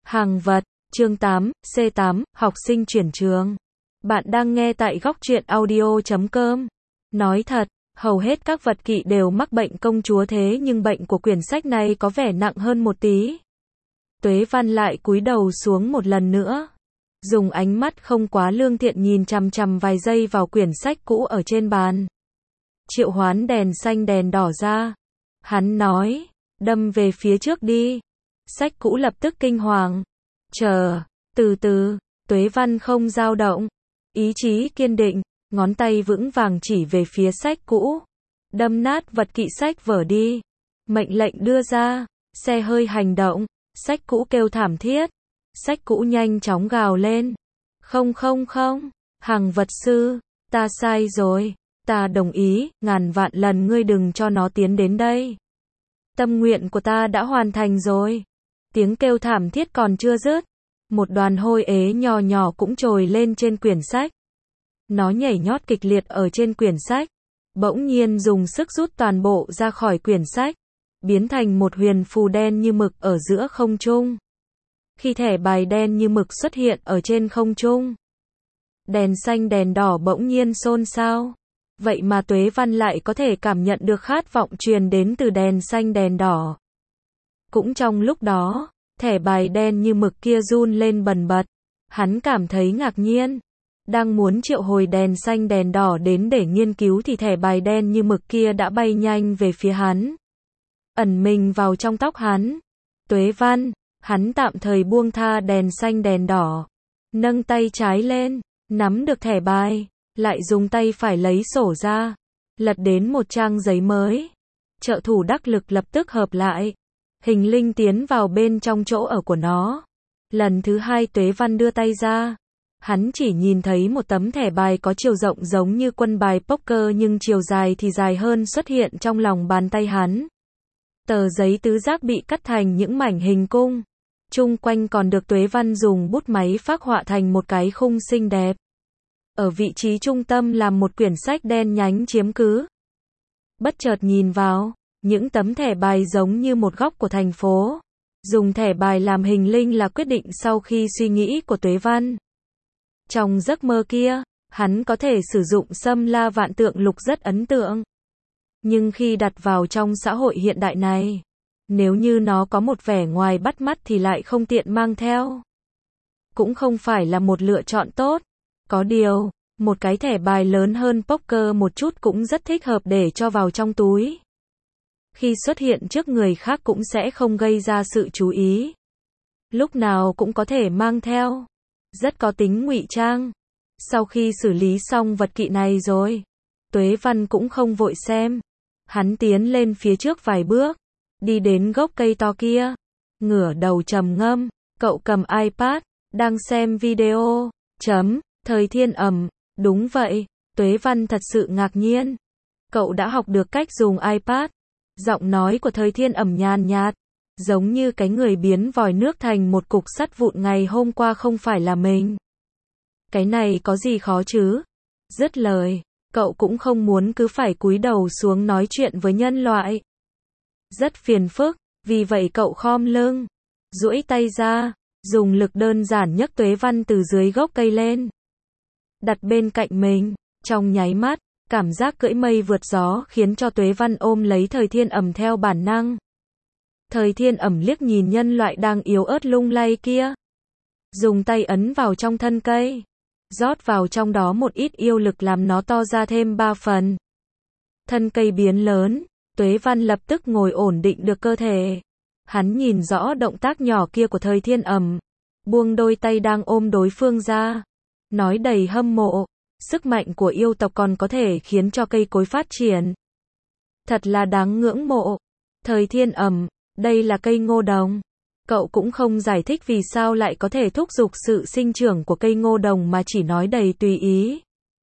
Hàng vật, chương 8, C8, học sinh chuyển trường. Bạn đang nghe tại góc truyện audio.com. Nói thật, hầu hết các vật kỵ đều mắc bệnh công chúa thế nhưng bệnh của quyển sách này có vẻ nặng hơn một tí. Tuế Văn lại cúi đầu xuống một lần nữa. Dùng ánh mắt không quá lương thiện nhìn chằm chằm vài giây vào quyển sách cũ ở trên bàn. Triệu hoán đèn xanh đèn đỏ ra. Hắn nói, đâm về phía trước đi. Sách cũ lập tức kinh hoàng. Chờ, từ từ, Tuế Văn không dao động. Ý chí kiên định, ngón tay vững vàng chỉ về phía sách cũ. Đâm nát vật kỵ sách vở đi. Mệnh lệnh đưa ra, xe hơi hành động, sách cũ kêu thảm thiết. Sách cũ nhanh chóng gào lên. Không, Hằng vật sư, ta sai rồi, ta đồng ý, ngàn vạn lần ngươi đừng cho nó tiến đến đây. Tâm nguyện của ta đã hoàn thành rồi. Tiếng kêu thảm thiết còn chưa dứt. Một đoàn hôi ế nhỏ nhỏ cũng trồi lên trên quyển sách. Nó nhảy nhót kịch liệt ở trên quyển sách. Bỗng nhiên dùng sức rút toàn bộ ra khỏi quyển sách. Biến thành một huyền phù đen như mực ở giữa không trung. Khi thẻ bài đen như mực xuất hiện ở trên không trung. Đèn xanh đèn đỏ bỗng nhiên xôn xao. Vậy mà Tuế Văn lại có thể cảm nhận được khát vọng truyền đến từ đèn xanh đèn đỏ. Cũng trong lúc đó, thẻ bài đen như mực kia run lên bần bật. Hắn cảm thấy ngạc nhiên. Đang muốn triệu hồi đèn xanh đèn đỏ đến để nghiên cứu thì thẻ bài đen như mực kia đã bay nhanh về phía hắn. Ẩn mình vào trong tóc hắn. Tuế Văn, hắn tạm thời buông tha đèn xanh đèn đỏ. Nâng tay trái lên, nắm được thẻ bài, lại dùng tay phải lấy sổ ra. Lật đến một trang giấy mới. Trợ thủ đắc lực lập tức hợp lại. Hình linh tiến vào bên trong chỗ ở của nó. Lần thứ hai Tuế Văn đưa tay ra. Hắn chỉ nhìn thấy một tấm thẻ bài có chiều rộng giống như quân bài poker nhưng chiều dài thì dài hơn xuất hiện trong lòng bàn tay hắn. Tờ giấy tứ giác bị cắt thành những mảnh hình cung. Chung quanh còn được Tuế Văn dùng bút máy phác họa thành một cái khung xinh đẹp. Ở vị trí trung tâm là một quyển sách đen nhánh chiếm cứ. Bất chợt nhìn vào, những tấm thẻ bài giống như một góc của thành phố. Dùng thẻ bài làm hình linh là quyết định sau khi suy nghĩ của Tuế Văn. Trong giấc mơ kia, hắn có thể sử dụng xâm la vạn tượng lục rất ấn tượng. Nhưng khi đặt vào trong xã hội hiện đại này, nếu như nó có một vẻ ngoài bắt mắt thì lại không tiện mang theo. Cũng không phải là một lựa chọn tốt. Có điều, một cái thẻ bài lớn hơn poker một chút cũng rất thích hợp để cho vào trong túi. Khi xuất hiện trước người khác cũng sẽ không gây ra sự chú ý. Lúc nào cũng có thể mang theo. Rất có tính ngụy trang. Sau khi xử lý xong vật kỵ này rồi, Tuế Văn cũng không vội xem. Hắn tiến lên phía trước vài bước. Đi đến gốc cây to kia. Ngửa đầu trầm ngâm. Cậu cầm iPad. Đang xem video. Thời Thiên Ẩm. Đúng vậy. Tuế Văn thật sự ngạc nhiên. Cậu đã học được cách dùng iPad. Giọng nói của Thời Thiên Ẩm nhàn nhạt. Giống như cái người biến vòi nước thành một cục sắt vụn ngày hôm qua không phải là mình. Cái này có gì khó chứ? Dứt lời, cậu cũng không muốn cứ phải cúi đầu xuống nói chuyện với nhân loại. Rất phiền phức, vì vậy cậu khom lưng, duỗi tay ra, dùng lực đơn giản nhấc Tuế Văn từ dưới gốc cây lên. Đặt bên cạnh mình, trong nháy mắt, cảm giác cưỡi mây vượt gió khiến cho Tuế Văn ôm lấy Thời Thiên Ẩm theo bản năng. Thời Thiên Ẩm liếc nhìn nhân loại đang yếu ớt lung lay kia. Dùng tay ấn vào trong thân cây. Rót vào trong đó một ít yêu lực làm nó to ra thêm 3 phần. Thân cây biến lớn. Tuế Văn lập tức ngồi ổn định được cơ thể. Hắn nhìn rõ động tác nhỏ kia của Thời Thiên Ẩm. Buông đôi tay đang ôm đối phương ra. Nói đầy hâm mộ. Sức mạnh của yêu tộc còn có thể khiến cho cây cối phát triển. Thật là đáng ngưỡng mộ. Thời Thiên Ẩm. Đây là cây ngô đồng. Cậu cũng không giải thích vì sao lại có thể thúc giục sự sinh trưởng của cây ngô đồng mà chỉ nói đầy tùy ý.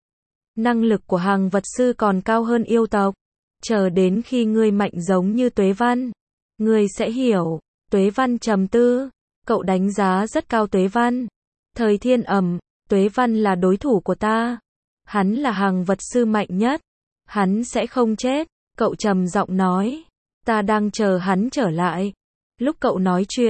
Năng lực của Hằng vật sư còn cao hơn yêu tộc. Chờ đến khi ngươi mạnh giống như Tuế Văn, ngươi sẽ hiểu. Tuế Văn trầm tư. Cậu đánh giá rất cao Tuế Văn. Thời Thiên Ẩm, Tuế Văn là đối thủ của ta. Hắn là Hằng vật sư mạnh nhất. Hắn sẽ không chết. Cậu trầm giọng nói. Ta đang chờ hắn trở lại. Lúc cậu nói chuyện,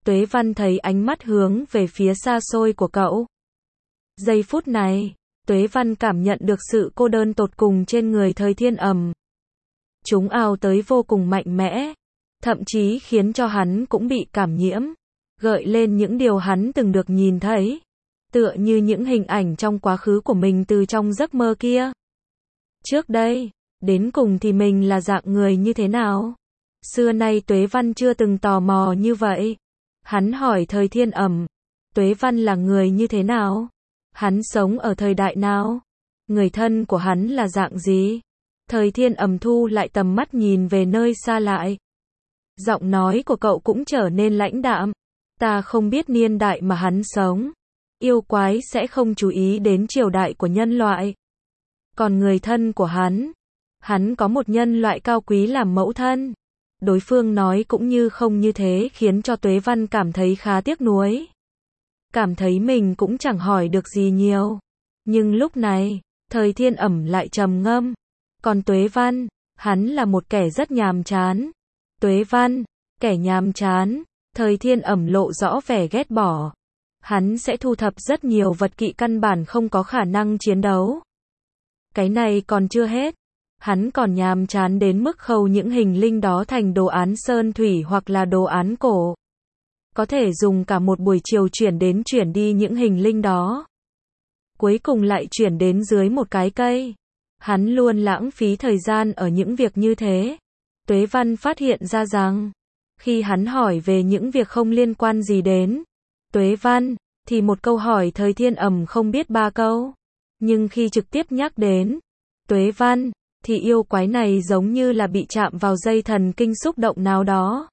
Tuế Văn thấy ánh mắt hướng về phía xa xôi của cậu. Giây phút này, Tuế Văn cảm nhận được sự cô đơn tột cùng trên người Thời Thiên Ẩm. Chúng ào tới vô cùng mạnh mẽ, thậm chí khiến cho hắn cũng bị cảm nhiễm, gợi lên những điều hắn từng được nhìn thấy, tựa như những hình ảnh trong quá khứ của mình từ trong giấc mơ kia. Trước đây, đến cùng thì mình là dạng người như thế nào? Xưa nay Tuế Văn chưa từng tò mò như vậy. Hắn hỏi Thời Thiên Ẩm, Tuế Văn là người như thế nào? Hắn sống ở thời đại nào? Người thân của hắn là dạng gì? Thời Thiên Ẩm thu lại tầm mắt nhìn về nơi xa lại. Giọng nói của cậu cũng trở nên lãnh đạm. Ta không biết niên đại mà hắn sống. Yêu quái sẽ không chú ý đến triều đại của nhân loại. Còn người thân của hắn có một nhân loại cao quý làm mẫu thân. Đối phương nói cũng như không như thế khiến cho Tuế Văn cảm thấy khá tiếc nuối. Cảm thấy mình cũng chẳng hỏi được gì nhiều. Nhưng lúc này, Thời Thiên Ẩm lại trầm ngâm. Còn Tuế Văn, hắn là một kẻ rất nhàm chán. Tuế Văn, kẻ nhàm chán, Thời Thiên Ẩm lộ rõ vẻ ghét bỏ. Hắn sẽ thu thập rất nhiều vật kỵ căn bản không có khả năng chiến đấu. Cái này còn chưa hết. Hắn còn nhàm chán đến mức khâu những hình linh đó thành đồ án sơn thủy hoặc là đồ án cổ. Có thể dùng cả một buổi chiều chuyển đến chuyển đi những hình linh đó. Cuối cùng lại chuyển đến dưới một cái cây. Hắn luôn lãng phí thời gian ở những việc như thế. Tuế Văn phát hiện ra rằng, khi hắn hỏi về những việc không liên quan gì đến Tuế Văn, thì một câu hỏi Thời Thiên Ẩm không biết 3 câu. Nhưng khi trực tiếp nhắc đến Tuế Văn, thì yêu quái này giống như là bị chạm vào dây thần kinh xúc động nào đó.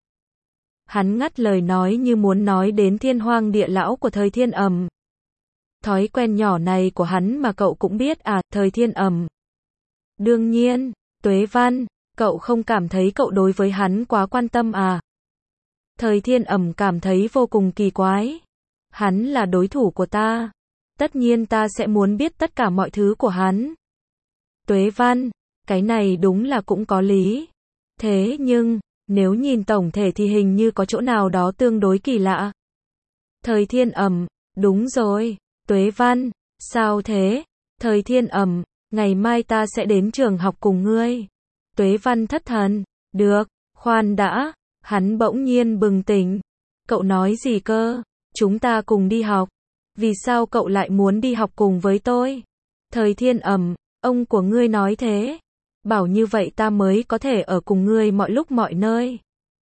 Hắn ngắt lời nói như muốn nói đến thiên hoang địa lão của Thời Thiên Ẩm. Thói quen nhỏ này của hắn mà cậu cũng biết à, Thời Thiên Ẩm. Đương nhiên, Tuế Văn, cậu không cảm thấy cậu đối với hắn quá quan tâm à? Thời Thiên Ẩm cảm thấy vô cùng kỳ quái. Hắn là đối thủ của ta. Tất nhiên ta sẽ muốn biết tất cả mọi thứ của hắn. Tuế Văn, cái này đúng là cũng có lý. Thế nhưng, nếu nhìn tổng thể thì hình như có chỗ nào đó tương đối kỳ lạ. Thời Thiên Ẩm, đúng rồi. Tuế Văn, sao thế? Thời Thiên Ẩm, ngày mai ta sẽ đến trường học cùng ngươi. Tuế Văn thất thần. Được, khoan đã. Hắn bỗng nhiên bừng tỉnh. Cậu nói gì cơ? Chúng ta cùng đi học. Vì sao cậu lại muốn đi học cùng với tôi? Thời Thiên Ẩm, ông của ngươi nói thế. Bảo như vậy ta mới có thể ở cùng ngươi mọi lúc mọi nơi.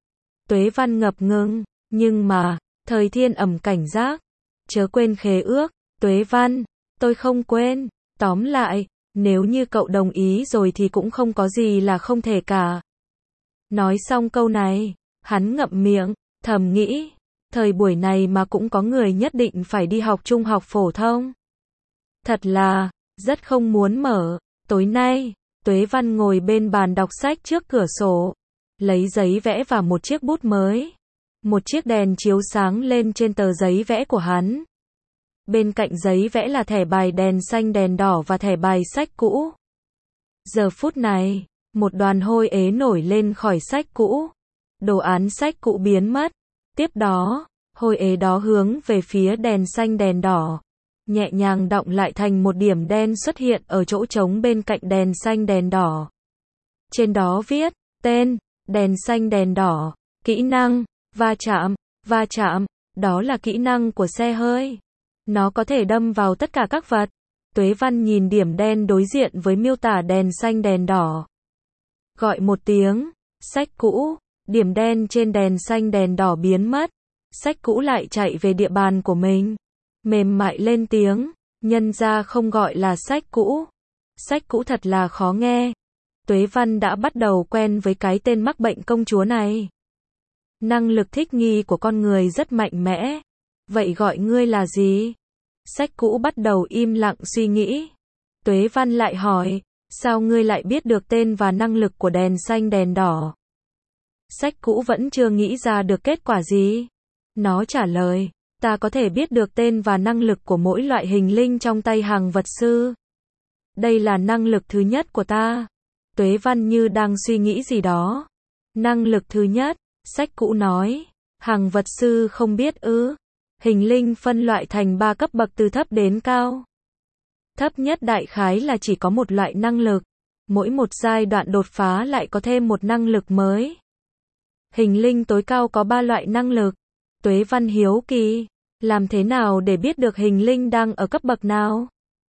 Tuế Văn ngập ngừng, nhưng mà, Thời Thiên Ẩm cảnh giác. Chớ quên khế ước, Tuế Văn, tôi không quên. Tóm lại, nếu như cậu đồng ý rồi thì cũng không có gì là không thể cả. Nói xong câu này, hắn ngậm miệng, thầm nghĩ, thời buổi này mà cũng có người nhất định phải đi học trung học phổ thông. Thật là, rất không muốn mở. Tối nay, Tuế Văn ngồi bên bàn đọc sách trước cửa sổ, lấy giấy vẽ và một chiếc bút mới. Một chiếc đèn chiếu sáng lên trên tờ giấy vẽ của hắn. Bên cạnh giấy vẽ là thẻ bài đèn xanh đèn đỏ và thẻ bài sách cũ. Giờ phút này, một đoàn hôi ế nổi lên khỏi sách cũ. Đồ án sách cũ biến mất. Tiếp đó, hôi ế đó hướng về phía đèn xanh đèn đỏ. Nhẹ nhàng đọng lại thành một điểm đen xuất hiện ở chỗ trống bên cạnh đèn xanh đèn đỏ. Trên đó viết, tên, đèn xanh đèn đỏ, kỹ năng, va chạm, đó là kỹ năng của xe hơi. Nó có thể đâm vào tất cả các vật. Tuế Văn nhìn điểm đen đối diện với miêu tả đèn xanh đèn đỏ. Gọi một tiếng, sách cũ, điểm đen trên đèn xanh đèn đỏ biến mất. Sách cũ lại chạy về địa bàn của mình. Mềm mại lên tiếng, nhân ra không gọi là sách cũ. Sách cũ thật là khó nghe. Tuế Văn đã bắt đầu quen với cái tên mắc bệnh công chúa này. Năng lực thích nghi của con người rất mạnh mẽ. Vậy gọi ngươi là gì? Sách cũ bắt đầu im lặng suy nghĩ. Tuế Văn lại hỏi, sao ngươi lại biết được tên và năng lực của đèn xanh đèn đỏ? Sách cũ vẫn chưa nghĩ ra được kết quả gì. Nó trả lời, ta có thể biết được tên và năng lực của mỗi loại hình linh trong tay hàng vật sư. Đây là năng lực thứ nhất của ta. Tuế Văn như đang suy nghĩ gì đó. Năng lực thứ nhất, sách cũ nói, Hàng vật sư không biết ư? Hình linh phân loại thành 3 cấp bậc từ thấp đến cao. Thấp nhất đại khái là chỉ có một loại năng lực. Mỗi một giai đoạn đột phá lại có thêm một năng lực mới. Hình linh tối cao có 3 loại năng lực. Tuế Văn hiếu kỳ, làm thế nào để biết được hình linh đang ở cấp bậc nào?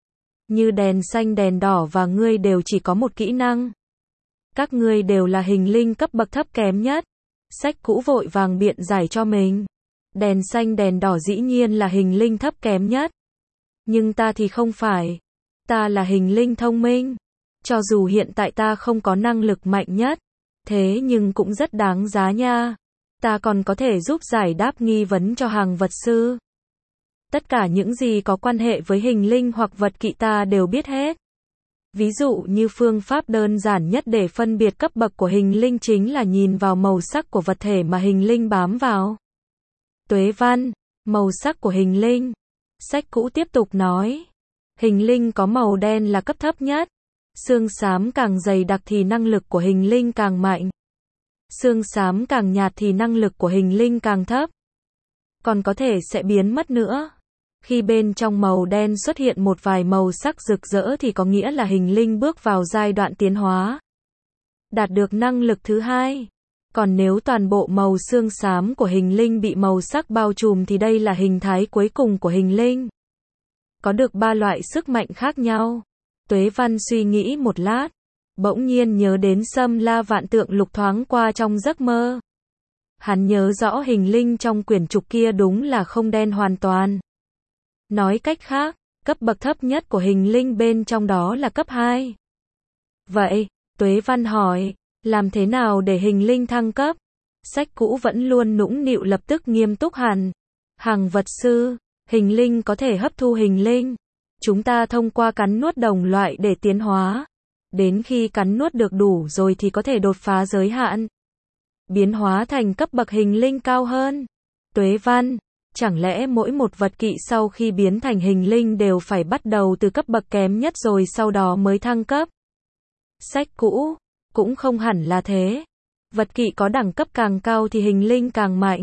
Như đèn xanh đèn đỏ và ngươi đều chỉ có một kỹ năng. Các ngươi đều là hình linh cấp bậc thấp kém nhất. Sách cũ vội vàng biện giải cho mình. Đèn xanh đèn đỏ dĩ nhiên là hình linh thấp kém nhất. Nhưng ta thì không phải. Ta là hình linh thông minh. Cho dù hiện tại ta không có năng lực mạnh nhất, thế nhưng cũng rất đáng giá nha. Ta còn có thể giúp giải đáp nghi vấn cho hàng vật sư. Tất cả những gì có quan hệ với hình linh hoặc vật kỵ ta đều biết hết. Ví dụ như phương pháp đơn giản nhất để phân biệt cấp bậc của hình linh chính là nhìn vào màu sắc của vật thể mà hình linh bám vào. Tuế Văn, màu sắc của hình linh. Sách cũ tiếp tục nói. Hình linh có màu đen là cấp thấp nhất. Xương xám càng dày đặc thì năng lực của hình linh càng mạnh. Xương xám càng nhạt thì năng lực của hình linh càng thấp. Còn có thể sẽ biến mất nữa. Khi bên trong màu đen xuất hiện một vài màu sắc rực rỡ thì có nghĩa là hình linh bước vào giai đoạn tiến hóa. Đạt được năng lực thứ hai. Còn nếu toàn bộ màu xương xám của hình linh bị màu sắc bao trùm thì đây là hình thái cuối cùng của hình linh. Có được 3 loại sức mạnh khác nhau. Tuế Văn suy nghĩ một lát, bỗng nhiên nhớ đến Xâm La Vạn Tượng Lục thoáng qua trong giấc mơ. Hắn nhớ rõ hình linh trong quyển trục kia đúng là không đen hoàn toàn. Nói cách khác, cấp bậc thấp nhất của hình linh bên trong đó là cấp 2. Vậy, Tuế Văn hỏi, làm thế nào để hình linh thăng cấp? Sách cũ vẫn luôn nũng nịu lập tức nghiêm túc hẳn. Hàng vật sư, hình linh có thể hấp thu hình linh. Chúng ta thông qua cắn nuốt đồng loại để tiến hóa. Đến khi cắn nuốt được đủ rồi thì có thể đột phá giới hạn. Biến hóa thành cấp bậc hình linh cao hơn. Tuế Văn, chẳng lẽ mỗi một vật kỵ sau khi biến thành hình linh đều phải bắt đầu từ cấp bậc kém nhất rồi sau đó mới thăng cấp? Sách cũ, cũng không hẳn là thế. Vật kỵ có đẳng cấp càng cao thì hình linh càng mạnh.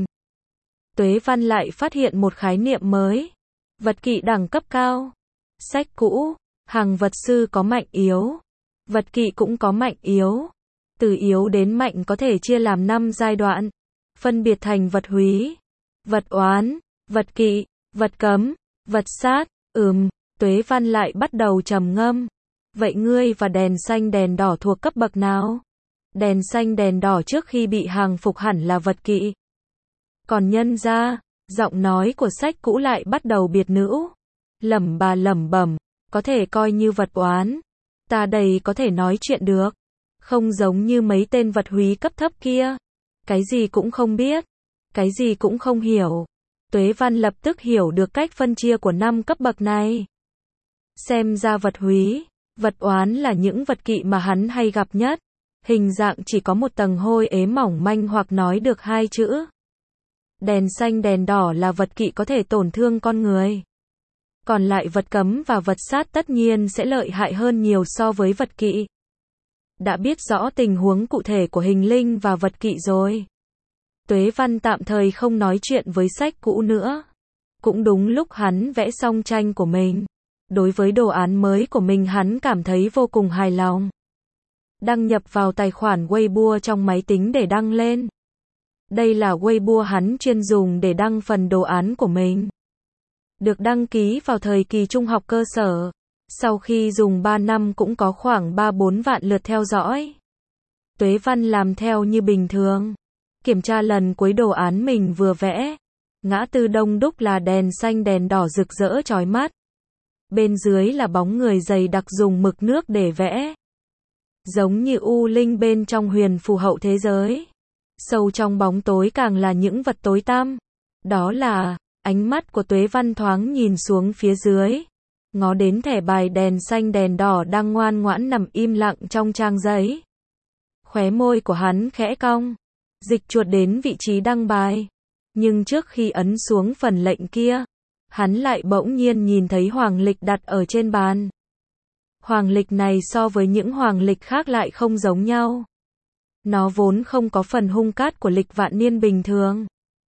Tuế Văn lại phát hiện một khái niệm mới. Vật kỵ đẳng cấp cao. Sách cũ, hàng vật sư có mạnh yếu. Vật kỵ cũng có mạnh yếu. Từ yếu đến mạnh có thể chia làm 5 giai đoạn. Phân biệt thành vật húy, vật oán, vật kỵ, vật cấm, vật sát. Tuế Văn lại bắt đầu trầm ngâm. Vậy ngươi và đèn xanh đèn đỏ thuộc cấp bậc nào? Đèn xanh đèn đỏ trước khi bị hàng phục hẳn là vật kỵ. Còn nhân ra, giọng nói của sách cũ lại bắt đầu biệt nữ. Lẩm bẩm, có thể coi như vật oán. Ta đây có thể nói chuyện được. Không giống như mấy tên vật húy cấp thấp kia. Cái gì cũng không biết. Cái gì cũng không hiểu. Tuế Văn lập tức hiểu được cách phân chia của 5 cấp bậc này. Xem ra vật húy, vật oán là những vật kỵ mà hắn hay gặp nhất. Hình dạng chỉ có một tầng hôi ế mỏng manh hoặc nói được 2 chữ. Đèn xanh đèn đỏ là vật kỵ có thể tổn thương con người. Còn lại vật cấm và vật sát tất nhiên sẽ lợi hại hơn nhiều so với vật kỵ. Đã biết rõ tình huống cụ thể của hình linh và vật kỵ rồi. Tuế Văn tạm thời không nói chuyện với sách cũ nữa. Cũng đúng lúc hắn vẽ xong tranh của mình. Đối với đồ án mới của mình hắn cảm thấy vô cùng hài lòng. Đăng nhập vào tài khoản Weibo trong máy tính để đăng lên. Đây là Weibo hắn chuyên dùng để đăng phần đồ án của mình. Được đăng ký vào thời kỳ trung học cơ sở. Sau khi dùng 3 năm cũng có khoảng 3-4 vạn lượt theo dõi. Tuế Văn làm theo như bình thường. Kiểm tra lần cuối đồ án mình vừa vẽ. Ngã tư đông đúc là đèn xanh đèn đỏ rực rỡ chói mắt. Bên dưới là bóng người dày đặc dùng mực nước để vẽ. Giống như u linh bên trong huyền phù hậu thế giới. Sâu trong bóng tối càng là những vật tối tăm. Đó là, ánh mắt của Tuế Văn thoáng nhìn xuống phía dưới. Ngó đến thẻ bài đèn xanh đèn đỏ đang ngoan ngoãn nằm im lặng trong trang giấy. Khóe môi của hắn khẽ cong. Dịch chuột đến vị trí đăng bài. Nhưng trước khi ấn xuống phần lệnh kia, hắn lại bỗng nhiên nhìn thấy hoàng lịch đặt ở trên bàn. Hoàng lịch này so với những hoàng lịch khác lại không giống nhau. Nó vốn không có phần hung cát của lịch vạn niên bình thường.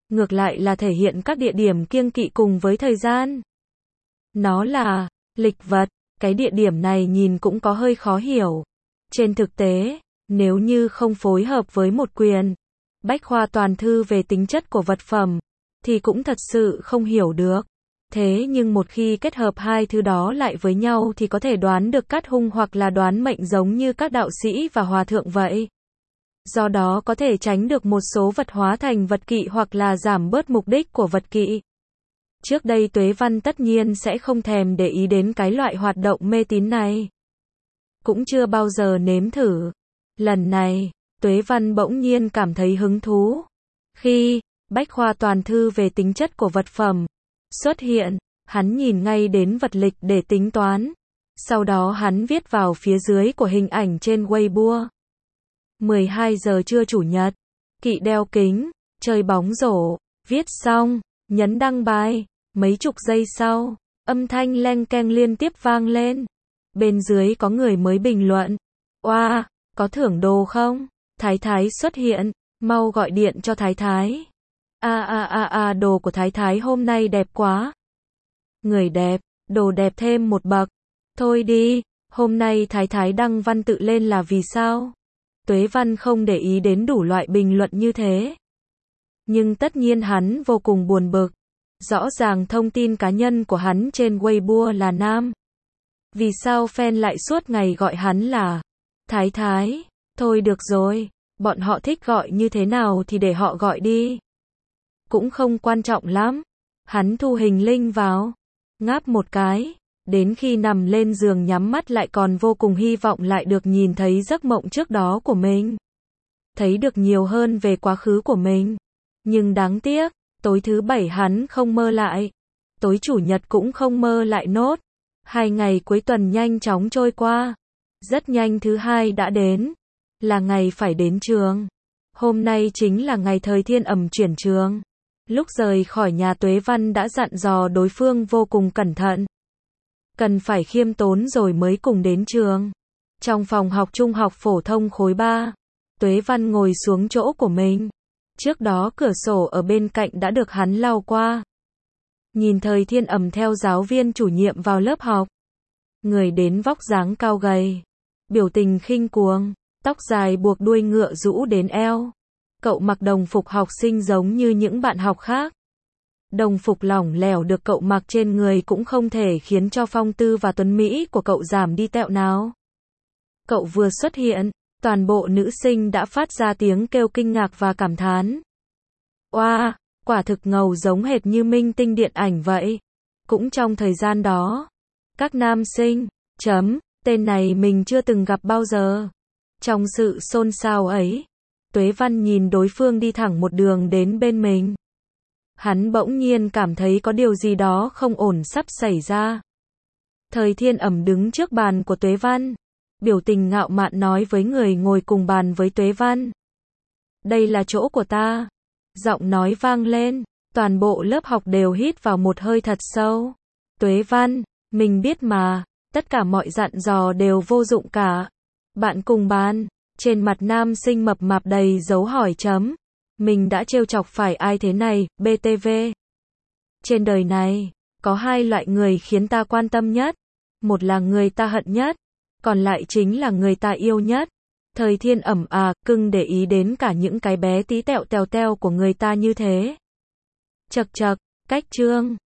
ngược lại là thể hiện các địa điểm kiêng kỵ cùng với thời gian. Nó là lịch vật, cái địa điểm này nhìn cũng có hơi khó hiểu. Trên thực tế, nếu như không phối hợp với một quyển bách khoa toàn thư về tính chất của vật phẩm, thì cũng thật sự không hiểu được. Thế nhưng một khi kết hợp hai thứ đó lại với nhau thì có thể đoán được cát hung hoặc là đoán mệnh giống như các đạo sĩ và hòa thượng vậy. Do đó có thể tránh được một số vật hóa thành vật kỵ hoặc là giảm bớt mục đích của vật kỵ. Trước đây Tuế Văn tất nhiên sẽ không thèm để ý đến cái loại hoạt động mê tín này. Cũng chưa bao giờ nếm thử. Lần này, Tuế Văn bỗng nhiên cảm thấy hứng thú. Khi bách khoa toàn thư về tính chất của vật phẩm xuất hiện, hắn nhìn ngay đến vật lịch để tính toán. Sau đó hắn viết vào phía dưới của hình ảnh trên Weibo. 12 giờ trưa chủ nhật, kỵ đeo kính, chơi bóng rổ, viết xong, nhấn đăng bài, mấy chục giây sau, âm thanh leng keng liên tiếp vang lên. Bên dưới có người mới bình luận, oa, có thưởng đồ không? Thái thái xuất hiện, mau gọi điện cho thái thái. Đồ của thái thái hôm nay đẹp quá. Người đẹp, đồ đẹp thêm một bậc. Thôi đi, hôm nay thái thái đăng văn tự lên là vì sao? Tuế Văn không để ý đến đủ loại bình luận như thế. Nhưng tất nhiên hắn vô cùng buồn bực. Rõ ràng thông tin cá nhân của hắn trên Weibo là nam. Vì sao fan lại suốt ngày gọi hắn là thái thái? Thôi được rồi, bọn họ thích gọi như thế nào thì để họ gọi đi. Cũng không quan trọng lắm. Hắn thu hình link vào, ngáp một cái, đến khi nằm lên giường nhắm mắt lại còn vô cùng hy vọng lại được nhìn thấy giấc mộng trước đó của mình. Thấy được nhiều hơn về quá khứ của mình. Nhưng đáng tiếc, tối thứ bảy hắn không mơ lại. Tối chủ nhật cũng không mơ lại nốt. 2 ngày cuối tuần nhanh chóng trôi qua. Rất nhanh thứ hai đã đến. Là ngày phải đến trường. Hôm nay chính là ngày Thời Thiên Ẩm chuyển trường. Lúc rời khỏi nhà Tuế Văn đã dặn dò đối phương vô cùng cẩn thận. Cần phải khiêm tốn rồi mới cùng đến trường. Trong phòng học trung học phổ thông khối 3, Tuế Văn ngồi xuống chỗ của mình. Trước đó cửa sổ ở bên cạnh đã được hắn lau qua. Nhìn Thời Thiên Ẩm theo giáo viên chủ nhiệm vào lớp học. Người đến vóc dáng cao gầy, biểu tình khinh cuồng, tóc dài buộc đuôi ngựa rũ đến eo. Cậu mặc đồng phục học sinh giống như những bạn học khác. Đồng phục lỏng lẻo được cậu mặc trên người cũng không thể khiến cho phong tư và tuấn mỹ của cậu giảm đi tẹo nào. Cậu vừa xuất hiện, toàn bộ nữ sinh đã phát ra tiếng kêu kinh ngạc và cảm thán. Oa, quả thực ngầu giống hệt như minh tinh điện ảnh vậy. Cũng trong thời gian đó, các nam sinh, tên này mình chưa từng gặp bao giờ. Trong sự xôn xao ấy, Tuế Văn nhìn đối phương đi thẳng một đường đến bên mình. Hắn bỗng nhiên cảm thấy có điều gì đó không ổn sắp xảy ra. Thời Thiên Ẩm đứng trước bàn của Tuế Văn. Biểu tình ngạo mạn nói với người ngồi cùng bàn với Tuế Văn. Đây là chỗ của ta. Giọng nói vang lên. Toàn bộ lớp học đều hít vào một hơi thật sâu. Tuế Văn, mình biết mà. Tất cả mọi dặn dò đều vô dụng cả. Bạn cùng bàn. Trên mặt nam sinh mập mạp đầy dấu hỏi chấm. Mình đã trêu chọc phải ai thế này, BTV. Trên đời này, có 2 loại người khiến ta quan tâm nhất. Một là người ta hận nhất, còn lại chính là người ta yêu nhất. Thời Thiên Ẩm cưng để ý đến cả những cái bé tí tẹo tèo teo của người ta như thế. Chậc chậc, cách chương.